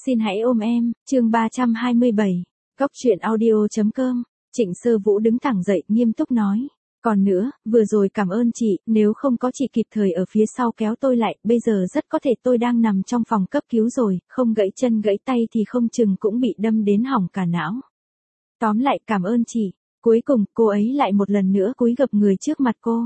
Xin hãy ôm em, chương 327. Góc truyện audio.com. Trịnh Sơ Vũ đứng thẳng dậy, nghiêm túc nói. Còn nữa, vừa rồi cảm ơn chị, nếu không có chị kịp thời ở phía sau kéo tôi lại, bây giờ rất có thể tôi đang nằm trong phòng cấp cứu rồi, không gãy chân gãy tay thì không chừng cũng bị đâm đến hỏng cả não. Tóm lại cảm ơn chị. Cuối cùng, cô ấy lại một lần nữa cúi gập người trước mặt cô.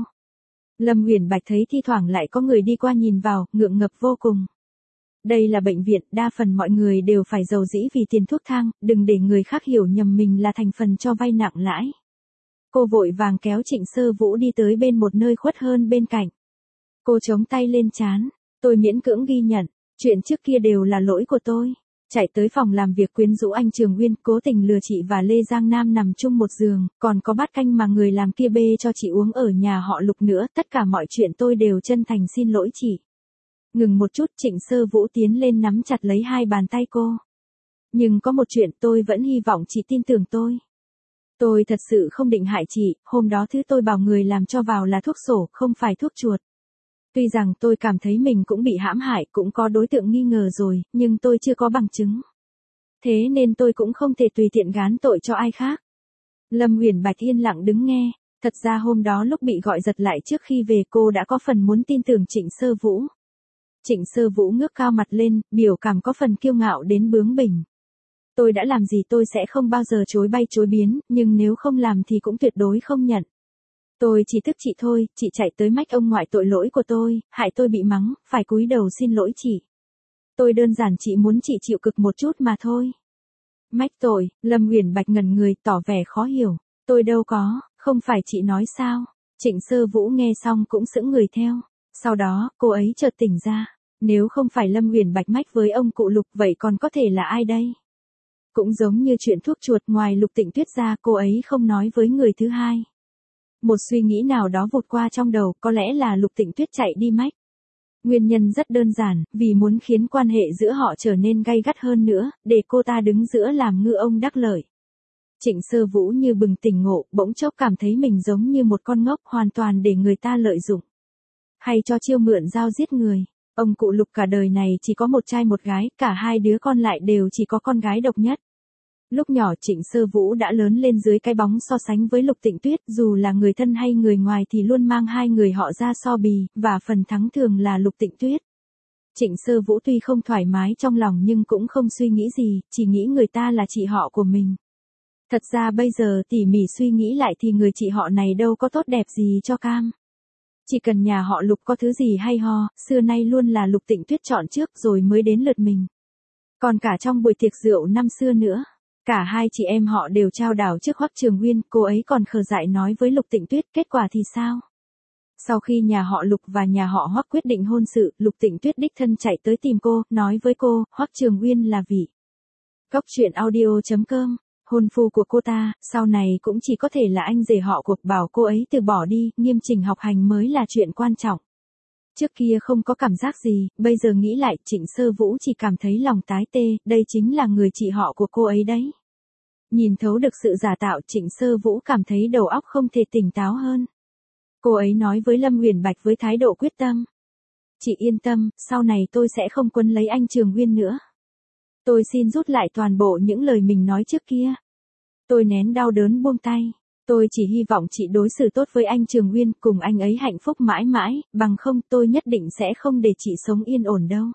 Lâm Uyển Bạch thấy thi thoảng lại có người đi qua nhìn vào, ngượng ngập vô cùng. Đây là bệnh viện, đa phần mọi người đều phải giàu dĩ vì tiền thuốc thang, đừng để người khác hiểu nhầm mình là thành phần cho vay nặng lãi. Cô vội vàng kéo Trịnh Sơ Vũ đi tới bên một nơi khuất hơn bên cạnh. Cô chống tay lên trán, tôi miễn cưỡng ghi nhận, chuyện trước kia đều là lỗi của tôi. Chạy tới phòng làm việc quyến rũ anh Trường Uyên, cố tình lừa chị và Lê Giang Nam nằm chung một giường, còn có bát canh mà người làm kia bê cho chị uống ở nhà họ Lục nữa, tất cả mọi chuyện tôi đều chân thành xin lỗi chị. Ngừng một chút, Trịnh Sơ Vũ tiến lên nắm chặt lấy hai bàn tay cô. Nhưng có một chuyện tôi vẫn hy vọng chị tin tưởng tôi. Tôi thật sự không định hại chị, hôm đó thứ tôi bảo người làm cho vào là thuốc sổ, không phải thuốc chuột. Tuy rằng tôi cảm thấy mình cũng bị hãm hại, cũng có đối tượng nghi ngờ rồi, nhưng tôi chưa có bằng chứng. Thế nên tôi cũng không thể tùy tiện gán tội cho ai khác. Lâm Uyển Bạch yên lặng đứng nghe, thật ra hôm đó lúc bị gọi giật lại trước khi về cô đã có phần muốn tin tưởng Trịnh Sơ Vũ. Trịnh Sơ Vũ ngước cao mặt lên, biểu cảm có phần kiêu ngạo đến bướng bỉnh. Tôi đã làm gì tôi sẽ không bao giờ chối bay chối biến, nhưng nếu không làm thì cũng tuyệt đối không nhận. Tôi chỉ tức chị thôi, chị chạy tới mách ông ngoại tội lỗi của tôi, hại tôi bị mắng, phải cúi đầu xin lỗi chị. Tôi đơn giản chỉ muốn chị chịu cực một chút mà thôi. Mách tội, Lâm Uyển Bạch ngẩn người tỏ vẻ khó hiểu. Tôi đâu có, không phải chị nói sao. Trịnh Sơ Vũ nghe xong cũng sững người theo. Sau đó, cô ấy chợt tỉnh ra. Nếu không phải Lâm Uyển Bạch mách với ông cụ Lục vậy còn có thể là ai đây? Cũng giống như chuyện thuốc chuột, ngoài Lục Tịnh Tuyết ra cô ấy không nói với người thứ hai. Một suy nghĩ nào đó vụt qua trong đầu, có lẽ là Lục Tịnh Tuyết chạy đi mách. Nguyên nhân rất đơn giản, vì muốn khiến quan hệ giữa họ trở nên gay gắt hơn nữa, để cô ta đứng giữa làm ngư ông đắc lợi. Trịnh Sơ Vũ như bừng tỉnh ngộ, bỗng chốc cảm thấy mình giống như một con ngốc, hoàn toàn để người ta lợi dụng. Hay cho chiêu mượn dao giết người. Ông cụ Lục cả đời này chỉ có một trai một gái, cả hai đứa con lại đều chỉ có con gái độc nhất. Lúc nhỏ Trịnh Sơ Vũ đã lớn lên dưới cái bóng so sánh với Lục Tịnh Tuyết, dù là người thân hay người ngoài thì luôn mang hai người họ ra so bì, và phần thắng thường là Lục Tịnh Tuyết. Trịnh Sơ Vũ tuy không thoải mái trong lòng nhưng cũng không suy nghĩ gì, chỉ nghĩ người ta là chị họ của mình. Thật ra bây giờ tỉ mỉ suy nghĩ lại thì người chị họ này đâu có tốt đẹp gì cho cam. Chỉ cần nhà họ Lục có thứ gì hay ho, xưa nay luôn là Lục Tịnh Tuyết chọn trước rồi mới đến lượt mình. Còn cả trong buổi tiệc rượu năm xưa nữa, cả hai chị em họ đều trao đảo trước Hoắc Trường Uyên, cô ấy còn khờ dại nói với Lục Tịnh Tuyết, kết quả thì sao? Sau khi nhà họ Lục và nhà họ Hoắc quyết định hôn sự, Lục Tịnh Tuyết đích thân chạy tới tìm cô, nói với cô, Hoắc Trường Uyên là vị. Góc truyện audio.com. Hôn phu của cô ta, sau này cũng chỉ có thể là anh rể họ cuộc, bảo cô ấy từ bỏ đi, nghiêm chỉnh học hành mới là chuyện quan trọng. Trước kia không có cảm giác gì, bây giờ nghĩ lại, Trịnh Sơ Vũ chỉ cảm thấy lòng tái tê, đây chính là người chị họ của cô ấy đấy. Nhìn thấu được sự giả tạo, Trịnh Sơ Vũ cảm thấy đầu óc không thể tỉnh táo hơn. Cô ấy nói với Lâm Uyển Bạch với thái độ quyết tâm. Chị yên tâm, sau này tôi sẽ không quấn lấy anh Trường Uyên nữa. Tôi xin rút lại toàn bộ những lời mình nói trước kia. Tôi nén đau đớn buông tay. Tôi chỉ hy vọng chị đối xử tốt với anh Trường Uyên, cùng anh ấy hạnh phúc mãi mãi, bằng không tôi nhất định sẽ không để chị sống yên ổn đâu.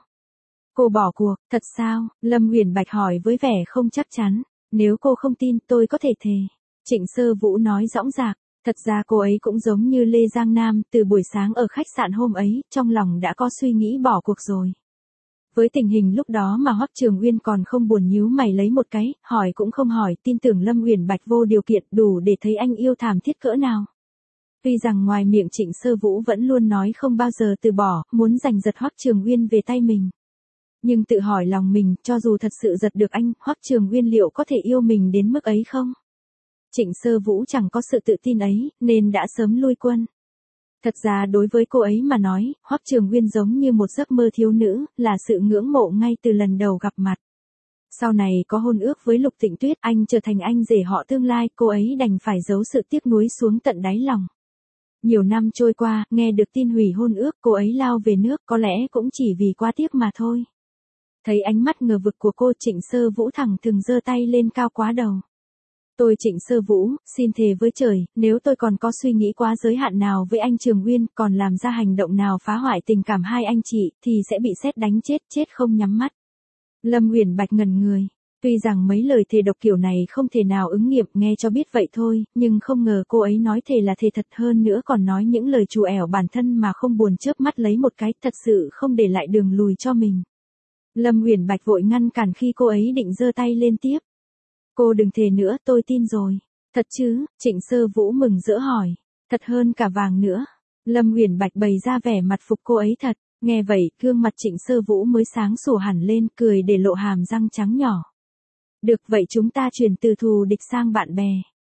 Cô bỏ cuộc, thật sao? Lâm Uyển Bạch hỏi với vẻ không chắc chắn. Nếu cô không tin tôi có thể thề. Trịnh Sơ Vũ nói dõng dạc. Thật ra cô ấy cũng giống như Lê Giang Nam, từ buổi sáng ở khách sạn hôm ấy, trong lòng đã có suy nghĩ bỏ cuộc rồi. Với tình hình lúc đó mà Hoắc Trường Uyên còn không buồn nhíu mày lấy một cái, hỏi cũng không hỏi, tin tưởng Lâm Uyển Bạch vô điều kiện đủ để thấy anh yêu thảm thiết cỡ nào. Tuy rằng ngoài miệng Trịnh Sơ Vũ vẫn luôn nói không bao giờ từ bỏ, muốn giành giật Hoắc Trường Uyên về tay mình. Nhưng tự hỏi lòng mình, cho dù thật sự giật được anh, Hoắc Trường Uyên liệu có thể yêu mình đến mức ấy không? Trịnh Sơ Vũ chẳng có sự tự tin ấy, nên đã sớm lui quân. Thật ra đối với cô ấy mà nói, Hoắc Trường Uyên giống như một giấc mơ thiếu nữ, là sự ngưỡng mộ ngay từ lần đầu gặp mặt. Sau này có hôn ước với Lục Tịnh Tuyết, anh trở thành anh rể họ tương lai, cô ấy đành phải giấu sự tiếc nuối xuống tận đáy lòng. Nhiều năm trôi qua, nghe được tin hủy hôn ước, cô ấy lao về nước, có lẽ cũng chỉ vì quá tiếc mà thôi. Thấy ánh mắt ngờ vực của cô, Trịnh Sơ Vũ thẳng thừng giơ tay lên cao quá đầu. Tôi Trịnh Sơ Vũ, xin thề với trời, nếu tôi còn có suy nghĩ quá giới hạn nào với anh Trường Uyên, còn làm ra hành động nào phá hoại tình cảm hai anh chị, thì sẽ bị sét đánh chết, chết không nhắm mắt. Lâm Uyển Bạch ngẩn người. Tuy rằng mấy lời thề độc kiểu này không thể nào ứng nghiệm, nghe cho biết vậy thôi, nhưng không ngờ cô ấy nói thề là thề thật, hơn nữa còn nói những lời trù ẻo bản thân mà không buồn chớp mắt lấy một cái, thật sự không để lại đường lùi cho mình. Lâm Uyển Bạch vội ngăn cản khi cô ấy định giơ tay lên tiếp. Cô đừng thề nữa, tôi tin rồi. Thật chứ? Trịnh Sơ Vũ mừng rỡ hỏi. Thật hơn cả vàng nữa. Lâm Uyển Bạch bày ra vẻ mặt phục cô ấy thật. Nghe vậy, gương mặt Trịnh Sơ Vũ mới sáng sủa hẳn lên, cười để lộ hàm răng trắng nhỏ. Được vậy, chúng ta chuyển từ thù địch sang bạn bè.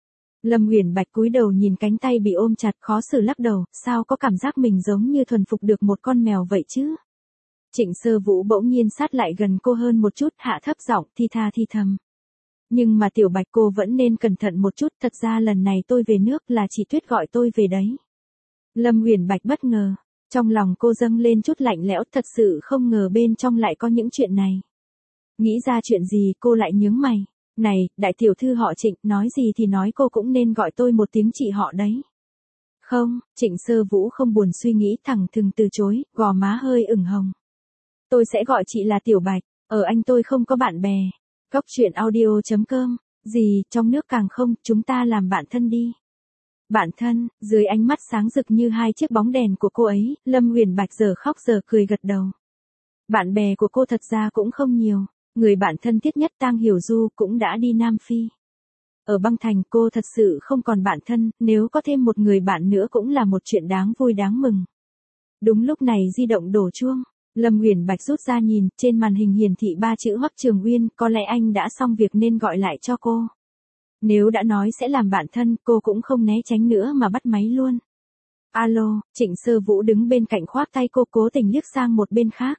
Lâm Uyển Bạch cúi đầu nhìn cánh tay bị ôm chặt, khó xử lắc đầu, sao có cảm giác mình giống như thuần phục được một con mèo vậy chứ? Trịnh Sơ Vũ bỗng nhiên sát lại gần cô hơn một chút, hạ thấp giọng thi tha thi thầm. Nhưng mà Tiểu Bạch, cô vẫn nên cẩn thận một chút, thật ra lần này tôi về nước là chị Tuyết gọi tôi về đấy. Lâm Uyển Bạch bất ngờ, trong lòng cô dâng lên chút lạnh lẽo, thật sự không ngờ bên trong lại có những chuyện này. Nghĩ ra chuyện gì, cô lại nhướng mày. Này, đại tiểu thư họ Trịnh, nói gì thì nói, cô cũng nên gọi tôi một tiếng chị họ đấy. Không, Trịnh Sơ Vũ không buồn suy nghĩ, thẳng thừng từ chối, gò má hơi ửng hồng. Tôi sẽ gọi chị là Tiểu Bạch, ở anh tôi không có bạn bè. Góc truyện audio.com, gì, trong nước càng không, chúng ta làm bạn thân đi. Bạn thân, dưới ánh mắt sáng rực như hai chiếc bóng đèn của cô ấy, Lâm Uyển Bạch giờ khóc giờ cười gật đầu. Bạn bè của cô thật ra cũng không nhiều, người bạn thân thiết nhất Tang Hiểu Du cũng đã đi Nam Phi. Ở băng thành cô thật sự không còn bạn thân, nếu có thêm một người bạn nữa cũng là một chuyện đáng vui đáng mừng. Đúng lúc này di động đổ chuông. Lâm Uyển Bạch rút ra nhìn, trên màn hình hiển thị 3 chữ Hoắc Trường Uyên, có lẽ anh đã xong việc nên gọi lại cho cô. Nếu đã nói sẽ làm bạn thân, cô cũng không né tránh nữa mà bắt máy luôn. Alo, Trịnh Sơ Vũ đứng bên cạnh khoác tay cô, cố tình liếc sang một bên khác.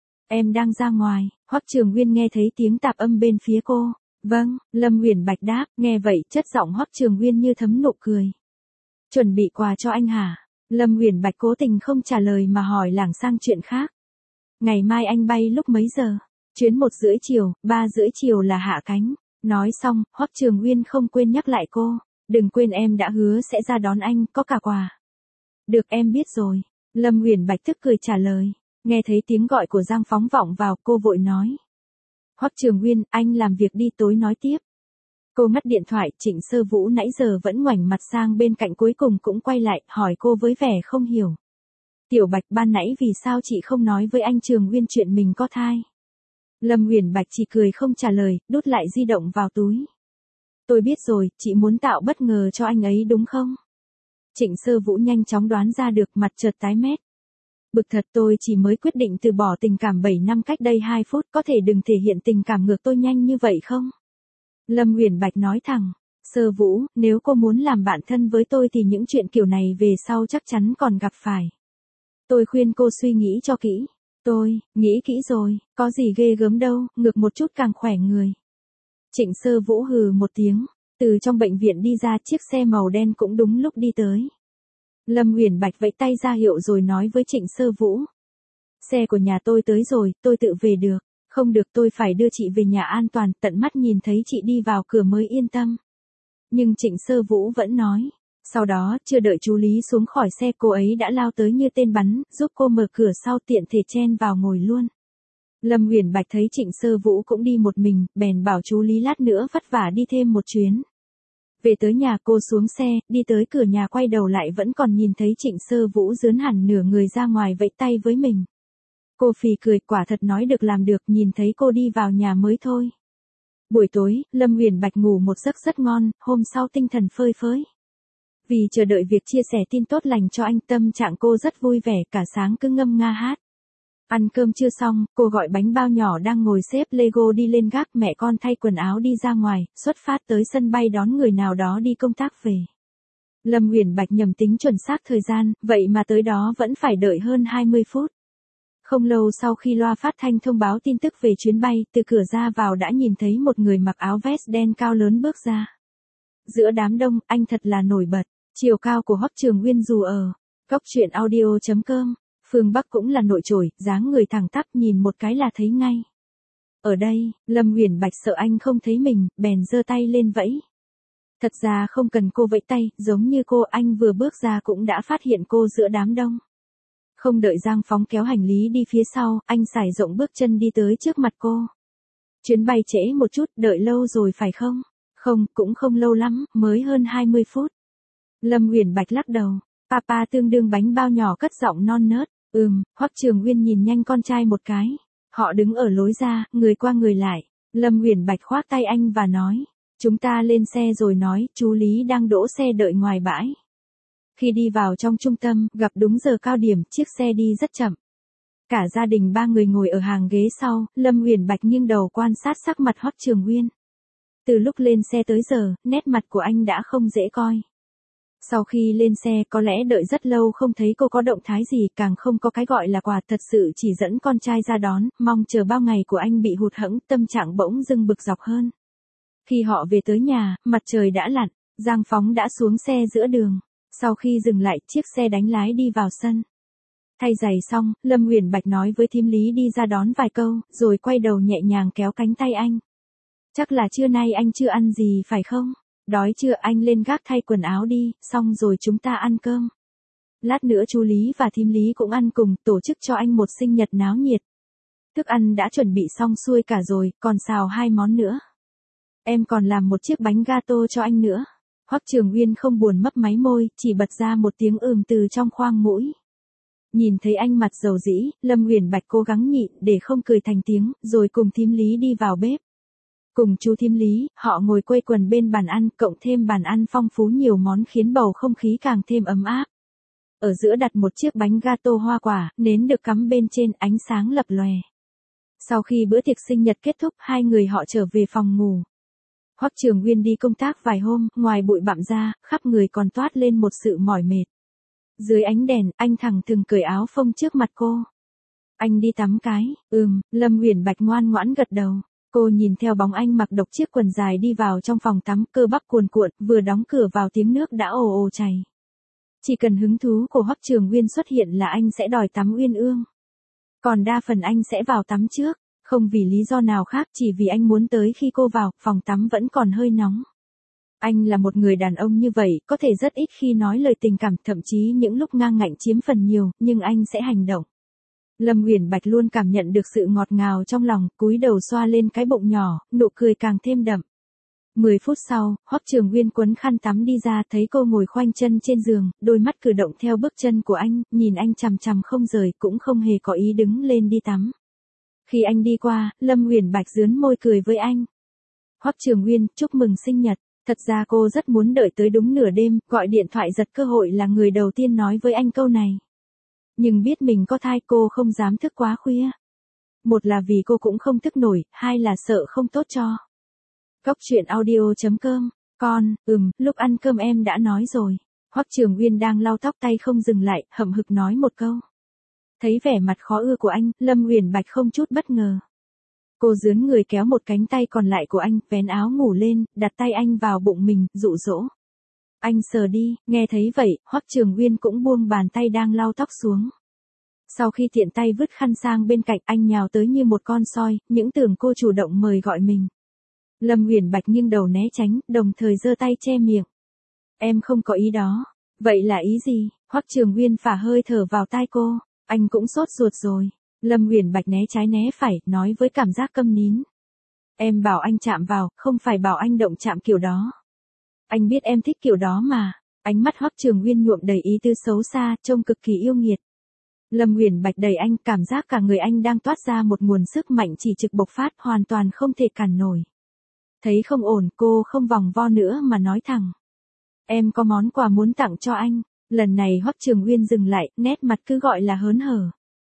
Em đang ra ngoài. Hoắc Trường Uyên nghe thấy tiếng tạp âm bên phía cô. Vâng, Lâm Uyển Bạch đáp, nghe vậy chất giọng Hoắc Trường Uyên như thấm nụ cười. Chuẩn bị quà cho anh hả? Lâm Uyển Bạch cố tình không trả lời mà hỏi lảng sang chuyện khác. Ngày mai anh bay lúc mấy giờ? Chuyến 1:30 chiều, 3:30 chiều là hạ cánh. Nói xong, Hoắc Trường Uyên không quên nhắc lại cô. Đừng quên em đã hứa sẽ ra đón anh, có cả quà. Được, em biết rồi. Lâm Uyển Bạch tức cười trả lời. Nghe thấy tiếng gọi của Giang Phóng vọng vào, cô vội nói. Hoắc Trường Uyên, anh làm việc đi, tối nói tiếp. Cô ngắt điện thoại. Trịnh Sơ Vũ nãy giờ vẫn ngoảnh mặt sang bên cạnh, cuối cùng cũng quay lại, hỏi cô với vẻ không hiểu. Tiểu Bạch, ban nãy vì sao chị không nói với anh Trường Uyên chuyện mình có thai? Lâm Uyển Bạch chỉ cười không trả lời, đút lại di động vào túi. Tôi biết rồi, chị muốn tạo bất ngờ cho anh ấy đúng không? Trịnh Sơ Vũ nhanh chóng đoán ra được, mặt chợt tái mét. Bực thật, tôi chỉ mới quyết định từ bỏ tình cảm 7 năm cách đây 2 phút, có thể đừng thể hiện tình cảm ngược tôi nhanh như vậy không? Lâm Uyển Bạch nói thẳng. Sơ Vũ, nếu cô muốn làm bạn thân với tôi thì những chuyện kiểu này về sau chắc chắn còn gặp phải. Tôi khuyên cô suy nghĩ cho kỹ. Tôi, nghĩ kỹ rồi, có gì ghê gớm đâu, ngược một chút càng khỏe người. Trịnh Sơ Vũ hừ một tiếng, từ trong bệnh viện đi ra, chiếc xe màu đen cũng đúng lúc đi tới. Lâm Uyển Bạch vẫy tay ra hiệu rồi nói với Trịnh Sơ Vũ. Xe của nhà tôi tới rồi, tôi tự về được. Không được, tôi phải đưa chị về nhà an toàn, tận mắt nhìn thấy chị đi vào cửa mới yên tâm. Nhưng Trịnh Sơ Vũ vẫn nói. Sau đó, chưa đợi chú Lý xuống khỏi xe, cô ấy đã lao tới như tên bắn, giúp cô mở cửa sau, tiện thể chen vào ngồi luôn. Lâm Uyển Bạch thấy Trịnh Sơ Vũ cũng đi một mình, bèn bảo chú Lý lát nữa vất vả đi thêm một chuyến. Về tới nhà, cô xuống xe, đi tới cửa nhà, quay đầu lại vẫn còn nhìn thấy Trịnh Sơ Vũ dướn hẳn nửa người ra ngoài vẫy tay với mình. Cô phì cười, quả thật nói được làm được, nhìn thấy cô đi vào nhà mới thôi. Buổi tối, Lâm Uyển Bạch ngủ một giấc rất ngon, hôm sau tinh thần phơi phới. Vì chờ đợi việc chia sẻ tin tốt lành cho anh, tâm trạng cô rất vui vẻ, cả sáng cứ ngâm nga hát. Ăn cơm chưa xong, cô gọi bánh bao nhỏ đang ngồi xếp Lego đi lên gác, mẹ con thay quần áo đi ra ngoài, xuất phát tới sân bay đón người nào đó đi công tác về. Lâm Uyển Bạch nhầm tính chuẩn xác thời gian, vậy mà tới đó vẫn phải đợi hơn 20 phút. Không lâu sau khi loa phát thanh thông báo tin tức về chuyến bay, từ cửa ra vào đã nhìn thấy một người mặc áo vest đen cao lớn bước ra. Giữa đám đông, anh thật là nổi bật. Chiều cao của Hoắc Trường Uyên dù ở góc truyện audio.com, phương Bắc cũng là nổi trội, dáng người thẳng tắp, nhìn một cái là thấy ngay. Ở đây, Lâm Uyển Bạch sợ anh không thấy mình, bèn giơ tay lên vẫy. Thật ra không cần cô vẫy tay, giống như cô, anh vừa bước ra cũng đã phát hiện cô giữa đám đông. Không đợi Giang Phóng kéo hành lý đi phía sau, anh sải rộng bước chân đi tới trước mặt cô. Chuyến bay trễ một chút, đợi lâu rồi phải không? Không, cũng không lâu lắm, mới hơn 20 phút. Lâm Uyển Bạch lắc đầu. Papa tương đương bánh bao nhỏ cất giọng non nớt. Hoắc Trường Uyên nhìn nhanh con trai một cái. Họ đứng ở lối ra, người qua người lại. Lâm Uyển Bạch khoác tay anh và nói. Chúng ta lên xe rồi nói, chú Lý đang đỗ xe đợi ngoài bãi. Khi đi vào trong trung tâm, gặp đúng giờ cao điểm, chiếc xe đi rất chậm. Cả gia đình 3 người ngồi ở hàng ghế sau, Lâm Uyển Bạch nghiêng đầu quan sát sắc mặt Hoắc Trường Uyên. Từ lúc lên xe tới giờ, nét mặt của anh đã không dễ coi. Sau khi lên xe có lẽ đợi rất lâu không thấy cô có động thái gì, càng không có cái gọi là quà, thật sự chỉ dẫn con trai ra đón, mong chờ bao ngày của anh bị hụt hẫng, tâm trạng bỗng dưng bực dọc hơn. Khi họ về tới nhà, mặt trời đã lặn, Giang Phóng đã xuống xe giữa đường. Sau khi dừng lại, chiếc xe đánh lái đi vào sân. Thay giày xong, Lâm Uyển Bạch nói với thím Lý đi ra đón vài câu, rồi quay đầu nhẹ nhàng kéo cánh tay anh. Chắc là trưa nay anh chưa ăn gì phải không? Đói chưa, anh lên gác thay quần áo đi, xong rồi chúng ta ăn cơm. Lát nữa chú Lý và thím Lý cũng ăn cùng, tổ chức cho anh một sinh nhật náo nhiệt. Thức ăn đã chuẩn bị xong xuôi cả rồi, còn xào 2 món nữa. Em còn làm một chiếc bánh gato cho anh nữa. Hoắc Trường Uyên không buồn mấp máy môi, chỉ bật ra một tiếng từ trong khoang mũi. Nhìn thấy anh mặt dầu dĩ, Lâm Uyển Bạch cố gắng nhịn để không cười thành tiếng, rồi cùng thím Lý đi vào bếp. Cùng chú thím Lý, họ ngồi quây quần bên bàn ăn, cộng thêm bàn ăn phong phú nhiều món khiến bầu không khí càng thêm ấm áp. Ở giữa đặt một chiếc bánh gato hoa quả, nến được cắm bên trên, ánh sáng lập lòe. Sau khi bữa tiệc sinh nhật kết thúc, 2 người họ trở về phòng ngủ. Hoắc Trường Uyên đi công tác vài hôm, ngoài bụi bặm ra, khắp người còn toát lên một sự mỏi mệt. Dưới ánh đèn, anh thẳng thừng cởi áo phông trước mặt cô. Anh đi tắm cái. Lâm Uyển Bạch ngoan ngoãn gật đầu. Cô nhìn theo bóng anh mặc độc chiếc quần dài đi vào trong phòng tắm, cơ bắp cuồn cuộn, vừa đóng cửa vào tiếng nước đã ồ ồ chảy. Chỉ cần hứng thú của Hoắc Trường Uyên xuất hiện là anh sẽ đòi tắm uyên ương. Còn đa phần anh sẽ vào tắm trước, không vì lý do nào khác, chỉ vì anh muốn tới khi cô vào, phòng tắm vẫn còn hơi nóng. Anh là một người đàn ông như vậy, có thể rất ít khi nói lời tình cảm, thậm chí những lúc ngang ngạnh chiếm phần nhiều, nhưng anh sẽ hành động. Lâm Uyển Bạch luôn cảm nhận được sự ngọt ngào trong lòng, cúi đầu xoa lên cái bụng nhỏ, nụ cười càng thêm đậm. 10 phút sau, Hoắc Trường Uyên quấn khăn tắm đi ra, thấy cô ngồi khoanh chân trên giường, đôi mắt cử động theo bước chân của anh, nhìn anh chằm chằm không rời, cũng không hề có ý đứng lên đi tắm. Khi anh đi qua, Lâm Uyển Bạch giướn môi cười với anh. Hoắc Trường Uyên, chúc mừng sinh nhật. Thật ra cô rất muốn đợi tới đúng nửa đêm, gọi điện thoại giật cơ hội là người đầu tiên nói với anh câu này. Nhưng biết mình có thai, cô không dám thức quá khuya. Một là vì cô cũng không thức nổi, hai là sợ không tốt cho. Góc truyện audio.com, con, lúc ăn cơm em đã nói rồi. Hoắc Trường Uyên đang lau tóc tay không dừng lại, hậm hực nói một câu. Thấy vẻ mặt khó ưa của anh, Lâm Uyển Bạch không chút bất ngờ. Cô dướn người kéo một cánh tay còn lại của anh, vén áo ngủ lên, đặt tay anh vào bụng mình, dụ dỗ. Anh sờ đi, nghe thấy vậy, Hoắc Trường Uyên cũng buông bàn tay đang lau tóc xuống. Sau khi tiện tay vứt khăn sang bên cạnh, anh nhào tới như một con soi, những tưởng cô chủ động mời gọi mình. Lâm Uyển Bạch nghiêng đầu né tránh, đồng thời giơ tay che miệng. Em không có ý đó. Vậy là ý gì? Hoắc Trường Uyên phả hơi thở vào tai cô. Anh cũng sốt ruột rồi. Lâm Uyển Bạch né trái né phải, nói với cảm giác câm nín. Em bảo anh chạm vào, không phải bảo anh động chạm kiểu đó. Anh biết em thích kiểu đó mà. Ánh mắt Hoắc Trường Uyên nhuộm đầy ý tư xấu xa, trông cực kỳ yêu nghiệt. Lâm Uyển Bạch đẩy anh, cảm giác cả người anh đang toát ra một nguồn sức mạnh chỉ trực bộc phát, hoàn toàn không thể cản nổi. Thấy không ổn, cô không vòng vo nữa mà nói thẳng. Em có món quà muốn tặng cho anh. Lần này Hoắc Trường Uyên dừng lại, nét mặt cứ gọi là hớn hở.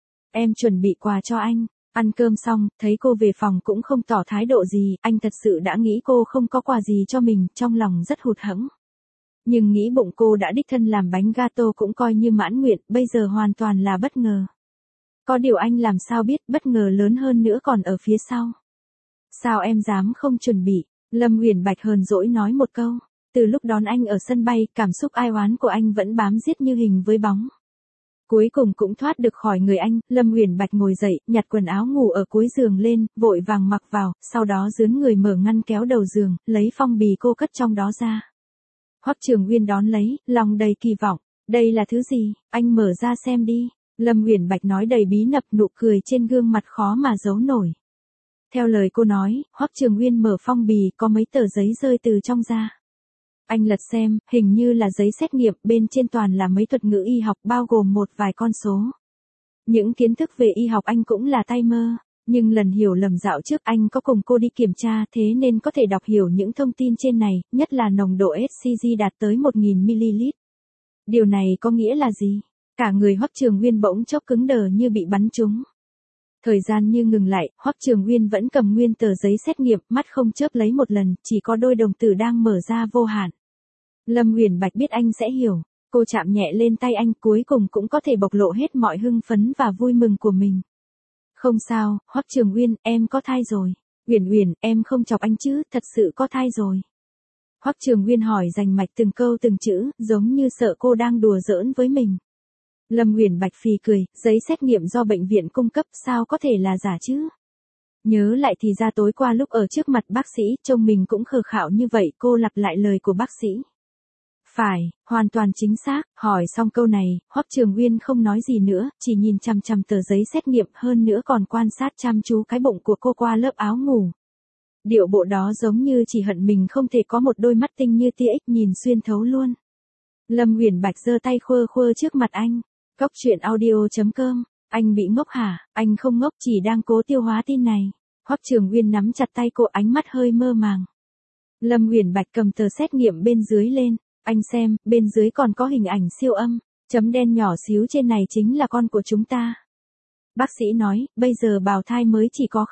Em chuẩn bị quà cho anh. Ăn cơm xong, thấy cô về phòng cũng không tỏ thái độ gì, anh thật sự đã nghĩ cô không có quà gì cho mình, trong lòng rất hụt hẫng. Nhưng nghĩ bụng cô đã đích thân làm bánh gato cũng coi như mãn nguyện, bây giờ hoàn toàn là bất ngờ. Có điều anh làm sao biết, bất ngờ lớn hơn nữa còn ở phía sau. Sao em dám không chuẩn bị? Lâm Uyển Bạch hờn dỗi nói một câu. Từ lúc đón anh ở sân bay, cảm xúc ai oán của anh vẫn bám giết như hình với bóng. Cuối cùng cũng thoát được khỏi người anh, Lâm Uyển Bạch ngồi dậy, nhặt quần áo ngủ ở cuối giường lên, vội vàng mặc vào, sau đó dướn người mở ngăn kéo đầu giường, lấy phong bì cô cất trong đó ra. Hoắc Trường Uyên đón lấy, lòng đầy kỳ vọng. Đây là thứ gì, anh mở ra xem đi. Lâm Uyển Bạch nói đầy bí nập, nụ cười trên gương mặt khó mà giấu nổi. Theo lời cô nói, Hoắc Trường Uyên mở phong bì, có mấy tờ giấy rơi từ trong ra. Anh lật xem, hình như là giấy xét nghiệm, bên trên toàn là mấy thuật ngữ y học bao gồm một vài con số. Những kiến thức về y học anh cũng là tay mơ, nhưng lần hiểu lầm dạo trước anh có cùng cô đi kiểm tra thế nên có thể đọc hiểu những thông tin trên này, nhất là nồng độ HCG đạt tới 1000ml. Điều này có nghĩa là gì? Cả người Hoắc Trường Uyên bỗng chốc cứng đờ như bị bắn trúng. Thời gian như ngừng lại, Hoắc Trường Uyên vẫn cầm nguyên tờ giấy xét nghiệm, mắt không chớp lấy một lần, chỉ có đôi đồng tử đang mở ra vô hạn. Lâm Uyển Bạch biết anh sẽ hiểu, cô chạm nhẹ lên tay anh, cuối cùng cũng có thể bộc lộ hết mọi hưng phấn và vui mừng của mình. Không sao, Hoắc Trường Uyên, em có thai rồi. Uyển Uyển, em không chọc anh chứ, thật sự có thai rồi. Hoắc Trường Uyên hỏi rành mạch từng câu từng chữ, giống như sợ cô đang đùa giỡn với mình. Lâm Uyển Bạch phì cười, giấy xét nghiệm do bệnh viện cung cấp, sao có thể là giả chứ? Nhớ lại thì ra tối qua lúc ở trước mặt bác sĩ, trông mình cũng khờ khạo như vậy, cô lặp lại lời của bác sĩ. Phải, hoàn toàn chính xác. Hỏi xong câu này, Hoắc Trường Uyên không nói gì nữa, chỉ nhìn chằm chằm tờ giấy xét nghiệm, hơn nữa còn quan sát chăm chú cái bụng của cô qua lớp áo ngủ. Điệu bộ đó giống như chỉ hận mình không thể có một đôi mắt tinh như tia ích nhìn xuyên thấu luôn. Lâm Uyển Bạch giơ tay khua khua trước mặt anh. Cóc truyện audio.com. Anh bị ngốc hả? Anh không ngốc, chỉ đang cố tiêu hóa tin này. Hoắc Trường Uyên nắm chặt tay cô, ánh mắt hơi mơ màng. Lâm Uyển Bạch cầm tờ xét nghiệm bên dưới lên. Anh xem, bên dưới còn có hình ảnh siêu âm. Chấm đen nhỏ xíu trên này chính là con của chúng ta. Bác sĩ nói, bây giờ bào thai mới chỉ có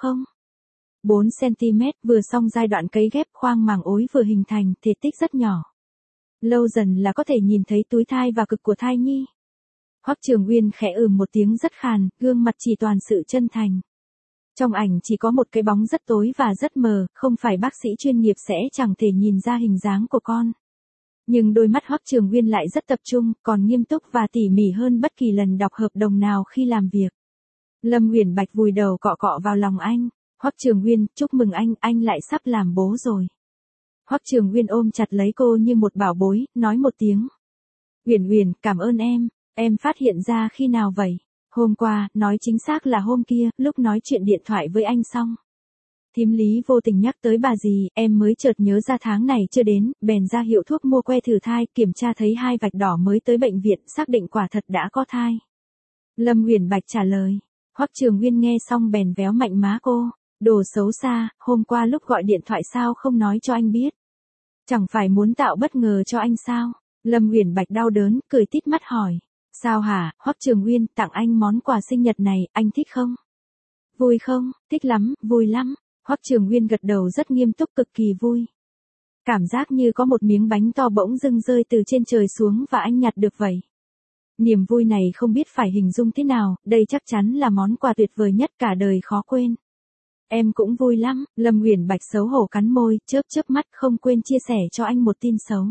4cm, vừa xong giai đoạn cấy ghép, khoang màng ối vừa hình thành, thể tích rất nhỏ. Lâu dần là có thể nhìn thấy túi thai và cực của thai nhi. Hoắc Trường Uyên khẽ một tiếng rất khàn, gương mặt chỉ toàn sự chân thành. Trong ảnh chỉ có một cái bóng rất tối và rất mờ, không phải bác sĩ chuyên nghiệp sẽ chẳng thể nhìn ra hình dáng của con. Nhưng đôi mắt Hoắc Trường Uyên lại rất tập trung, còn nghiêm túc và tỉ mỉ hơn bất kỳ lần đọc hợp đồng nào khi làm việc. Lâm Uyển Bạch vùi đầu cọ cọ vào lòng anh. Hoắc Trường Uyên, chúc mừng anh lại sắp làm bố rồi. Hoắc Trường Uyên ôm chặt lấy cô như một bảo bối, nói một tiếng. Uyển Uyển, cảm ơn em phát hiện ra khi nào vậy? Hôm qua, nói chính xác là hôm kia, lúc nói chuyện điện thoại với anh xong. Thím Lý vô tình nhắc tới bà dì, em mới chợt nhớ ra tháng này chưa đến, bèn ra hiệu thuốc mua que thử thai, kiểm tra thấy 2 vạch đỏ mới tới bệnh viện, xác định quả thật đã có thai. Lâm Uyển Bạch trả lời. Hoắc Trường Uyên nghe xong bèn véo mạnh má cô. Đồ xấu xa, hôm qua lúc gọi điện thoại sao không nói cho anh biết? Chẳng phải muốn tạo bất ngờ cho anh sao? Lâm Uyển Bạch đau đớn, cười tít mắt hỏi. Sao hả, Hoắc Trường Uyên, tặng anh món quà sinh nhật này, anh thích không? Vui không? Thích lắm, vui lắm. Hoắc Trường Uyên gật đầu rất nghiêm túc, cực kỳ vui. Cảm giác như có một miếng bánh to bỗng dưng rơi từ trên trời xuống và anh nhặt được vậy. Niềm vui này không biết phải hình dung thế nào, đây chắc chắn là món quà tuyệt vời nhất cả đời khó quên. Em cũng vui lắm, Lâm Uyển Bạch xấu hổ cắn môi, chớp chớp mắt, không quên chia sẻ cho anh một tin xấu.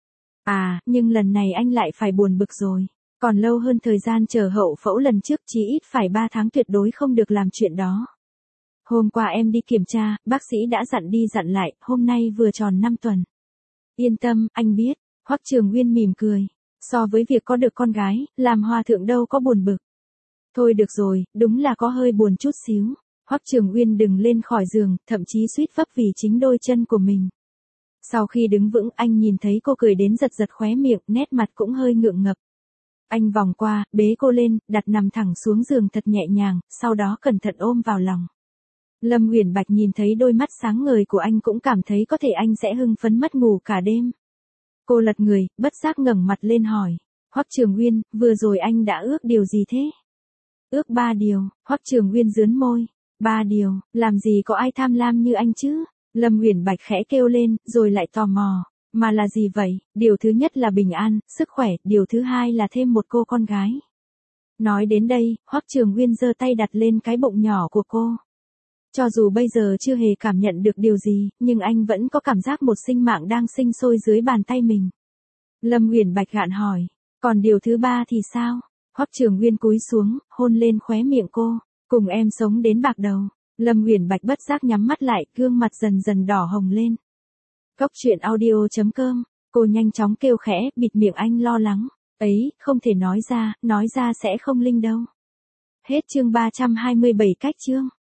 À, nhưng lần này anh lại phải buồn bực rồi. Còn lâu hơn thời gian chờ hậu phẫu lần trước, chí ít phải 3 tháng tuyệt đối không được làm chuyện đó. Hôm qua em đi kiểm tra, bác sĩ đã dặn đi dặn lại, hôm nay vừa tròn 5 tuần. Yên tâm, anh biết. Hoắc Trường Uyên mỉm cười. So với việc có được con gái, làm hòa thượng đâu có buồn bực. Thôi được rồi, đúng là có hơi buồn chút xíu. Hoắc Trường Uyên đứng lên khỏi giường, thậm chí suýt vấp vì chính đôi chân của mình. Sau khi đứng vững, anh nhìn thấy cô cười đến giật giật khóe miệng, nét mặt cũng hơi ngượng ngập. Anh vòng qua, bế cô lên, đặt nằm thẳng xuống giường thật nhẹ nhàng, sau đó cẩn thận ôm vào lòng. Lâm Uyển Bạch nhìn thấy đôi mắt sáng ngời của anh cũng cảm thấy có thể anh sẽ hưng phấn mất ngủ cả đêm. Cô lật người, bất giác ngẩng mặt lên hỏi. Hoắc Trường Uyên, vừa rồi anh đã ước điều gì thế? Ước 3 điều, Hoắc Trường Uyên rướn môi. 3 điều, làm gì có ai tham lam như anh chứ? Lâm Uyển Bạch khẽ kêu lên, rồi lại tò mò. Mà là gì vậy? Điều thứ nhất là bình an, sức khỏe, điều thứ hai là thêm một cô con gái. Nói đến đây, Hoắc Trường Uyên giơ tay đặt lên cái bụng nhỏ của cô. Cho dù bây giờ chưa hề cảm nhận được điều gì, nhưng anh vẫn có cảm giác một sinh mạng đang sinh sôi dưới bàn tay mình. Lâm Uyển Bạch gạn hỏi, còn điều thứ ba thì sao? Hoắc Trường Nguyên cúi xuống, hôn lên khóe miệng cô, cùng em sống đến bạc đầu. Lâm Uyển Bạch bất giác nhắm mắt lại, gương mặt dần dần đỏ hồng lên. Cốc truyện audio.com, cô nhanh chóng kêu khẽ, bịt miệng anh lo lắng. Ấy, không thể nói ra sẽ không linh đâu. Hết chương 327 cách chương.